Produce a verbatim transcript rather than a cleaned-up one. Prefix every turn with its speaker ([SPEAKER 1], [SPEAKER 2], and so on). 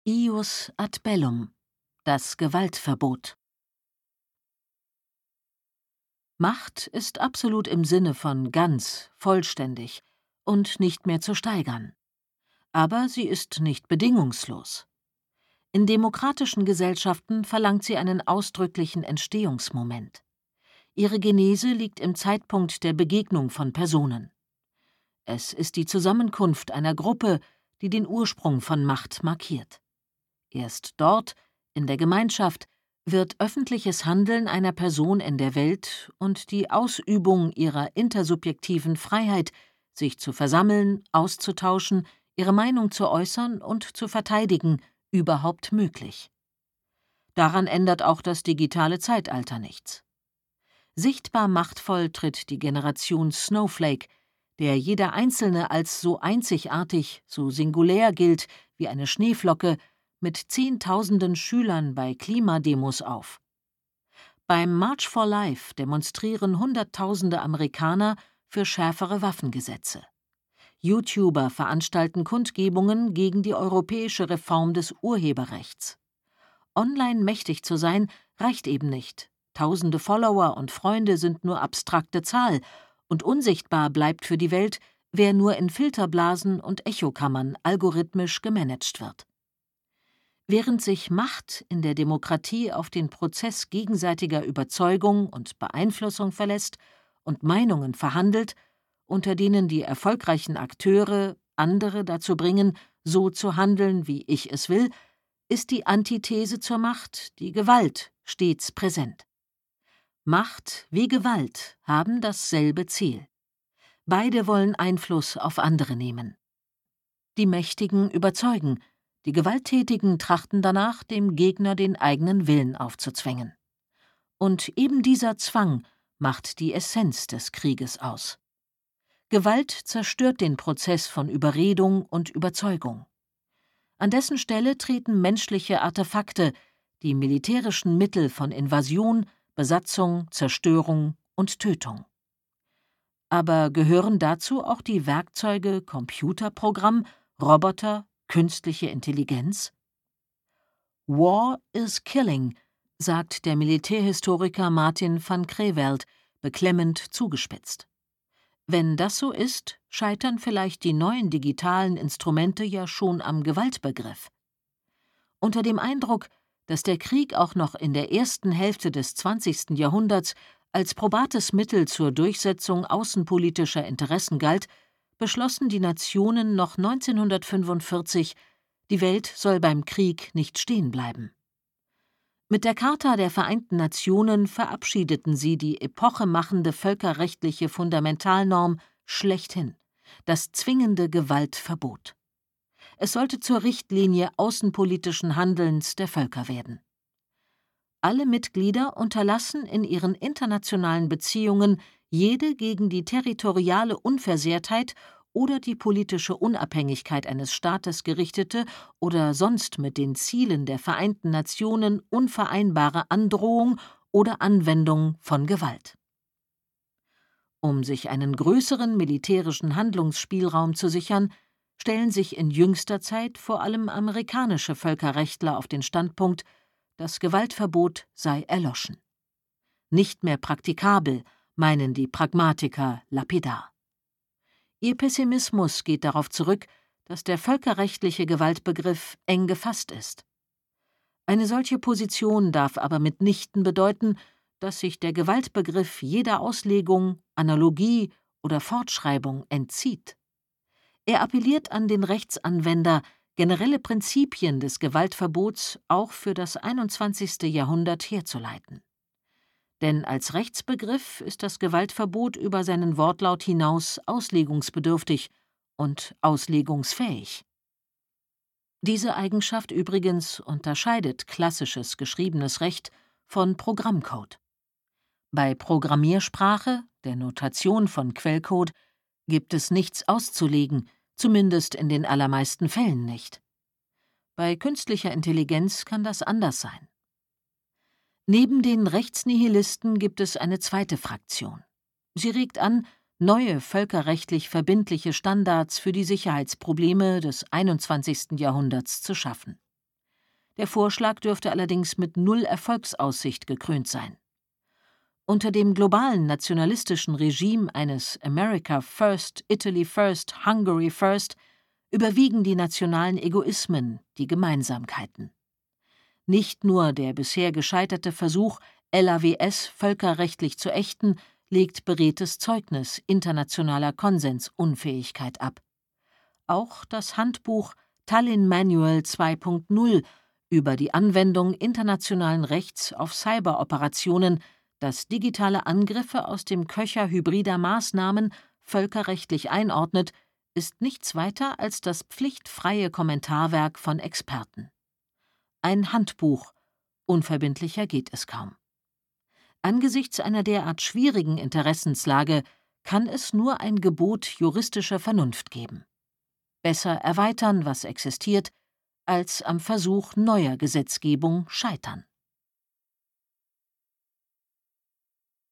[SPEAKER 1] Ius ad bellum, das Gewaltverbot. Macht ist absolut im Sinne von ganz, vollständig und nicht mehr zu steigern. Aber sie ist nicht bedingungslos. In demokratischen Gesellschaften verlangt sie einen ausdrücklichen Entstehungsmoment. Ihre Genese liegt im Zeitpunkt der Begegnung von Personen. Es ist die Zusammenkunft einer Gruppe, die den Ursprung von Macht markiert. Erst dort, in der Gemeinschaft, wird öffentliches Handeln einer Person in der Welt und die Ausübung ihrer intersubjektiven Freiheit, sich zu versammeln, auszutauschen, ihre Meinung zu äußern und zu verteidigen, überhaupt möglich. Daran ändert auch das digitale Zeitalter nichts. Sichtbar machtvoll tritt die Generation Snowflake, der jeder Einzelne als so einzigartig, so singulär gilt wie eine Schneeflocke, mit Zehntausenden Schülern bei Klimademos auf. Beim March for Life demonstrieren Hunderttausende Amerikaner für schärfere Waffengesetze. YouTuber veranstalten Kundgebungen gegen die europäische Reform des Urheberrechts. Online mächtig zu sein, reicht eben nicht. Tausende Follower und Freunde sind nur abstrakte Zahl, und unsichtbar bleibt für die Welt, wer nur in Filterblasen und Echokammern algorithmisch gemanagt wird. Während sich Macht in der Demokratie auf den Prozess gegenseitiger Überzeugung und Beeinflussung verlässt und Meinungen verhandelt, unter denen die erfolgreichen Akteure andere dazu bringen, so zu handeln, wie ich es will, ist die Antithese zur Macht, die Gewalt, stets präsent. Macht wie Gewalt haben dasselbe Ziel. Beide wollen Einfluss auf andere nehmen. Die Mächtigen überzeugen, die Gewalttätigen trachten danach, dem Gegner den eigenen Willen aufzuzwängen. Und eben dieser Zwang macht die Essenz des Krieges aus. Gewalt zerstört den Prozess von Überredung und Überzeugung. An dessen Stelle treten menschliche Artefakte, die militärischen Mittel von Invasion, Besatzung, Zerstörung und Tötung. Aber gehören dazu auch die Werkzeuge Computerprogramm, Roboter, künstliche Intelligenz? War is killing, sagt der Militärhistoriker Martin van Creveld, beklemmend zugespitzt. Wenn das so ist, scheitern vielleicht die neuen digitalen Instrumente ja schon am Gewaltbegriff. Unter dem Eindruck, dass der Krieg auch noch in der ersten Hälfte des zwanzigsten Jahrhunderts als probates Mittel zur Durchsetzung außenpolitischer Interessen galt, beschlossen die Nationen noch neunzehnhundertfünfundvierzig, die Welt soll beim Krieg nicht stehen bleiben. Mit der Charta der Vereinten Nationen verabschiedeten sie die epochemachende völkerrechtliche Fundamentalnorm schlechthin, das zwingende Gewaltverbot. Es sollte zur Richtlinie außenpolitischen Handelns der Völker werden. Alle Mitglieder unterlassen in ihren internationalen Beziehungen jede gegen die territoriale Unversehrtheit oder die politische Unabhängigkeit eines Staates gerichtete oder sonst mit den Zielen der Vereinten Nationen unvereinbare Androhung oder Anwendung von Gewalt. Um sich einen größeren militärischen Handlungsspielraum zu sichern, stellen sich in jüngster Zeit vor allem amerikanische Völkerrechtler auf den Standpunkt, das Gewaltverbot sei erloschen. Nicht mehr praktikabel, meinen die Pragmatiker lapidar. Ihr Pessimismus geht darauf zurück, dass der völkerrechtliche Gewaltbegriff eng gefasst ist. Eine solche Position darf aber mitnichten bedeuten, dass sich der Gewaltbegriff jeder Auslegung, Analogie oder Fortschreibung entzieht. Er appelliert an den Rechtsanwender, generelle Prinzipien des Gewaltverbots auch für das einundzwanzigste Jahrhundert herzuleiten. Denn als Rechtsbegriff ist das Gewaltverbot über seinen Wortlaut hinaus auslegungsbedürftig und auslegungsfähig. Diese Eigenschaft übrigens unterscheidet klassisches geschriebenes Recht von Programmcode. Bei Programmiersprache, der Notation von Quellcode, gibt es nichts auszulegen, zumindest in den allermeisten Fällen nicht. Bei künstlicher Intelligenz kann das anders sein. Neben den Rechtsnihilisten gibt es eine zweite Fraktion. Sie regt an, neue völkerrechtlich verbindliche Standards für die Sicherheitsprobleme des einundzwanzigsten Jahrhunderts zu schaffen. Der Vorschlag dürfte allerdings mit null Erfolgsaussicht gekrönt sein. Unter dem globalen nationalistischen Regime eines America First, Italy First, Hungary First überwiegen die nationalen Egoismen, die Gemeinsamkeiten. Nicht nur der bisher gescheiterte Versuch, L A W S völkerrechtlich zu ächten, legt beredtes Zeugnis internationaler Konsensunfähigkeit ab. Auch das Handbuch Tallinn Manual zwei Punkt null über die Anwendung internationalen Rechts auf Cyberoperationen, das digitale Angriffe aus dem Köcher hybrider Maßnahmen völkerrechtlich einordnet, ist nichts weiter als das pflichtfreie Kommentarwerk von Experten. Ein Handbuch, unverbindlicher geht es kaum. Angesichts einer derart schwierigen Interessenslage kann es nur ein Gebot juristischer Vernunft geben. Besser erweitern, was existiert, als am Versuch neuer Gesetzgebung scheitern.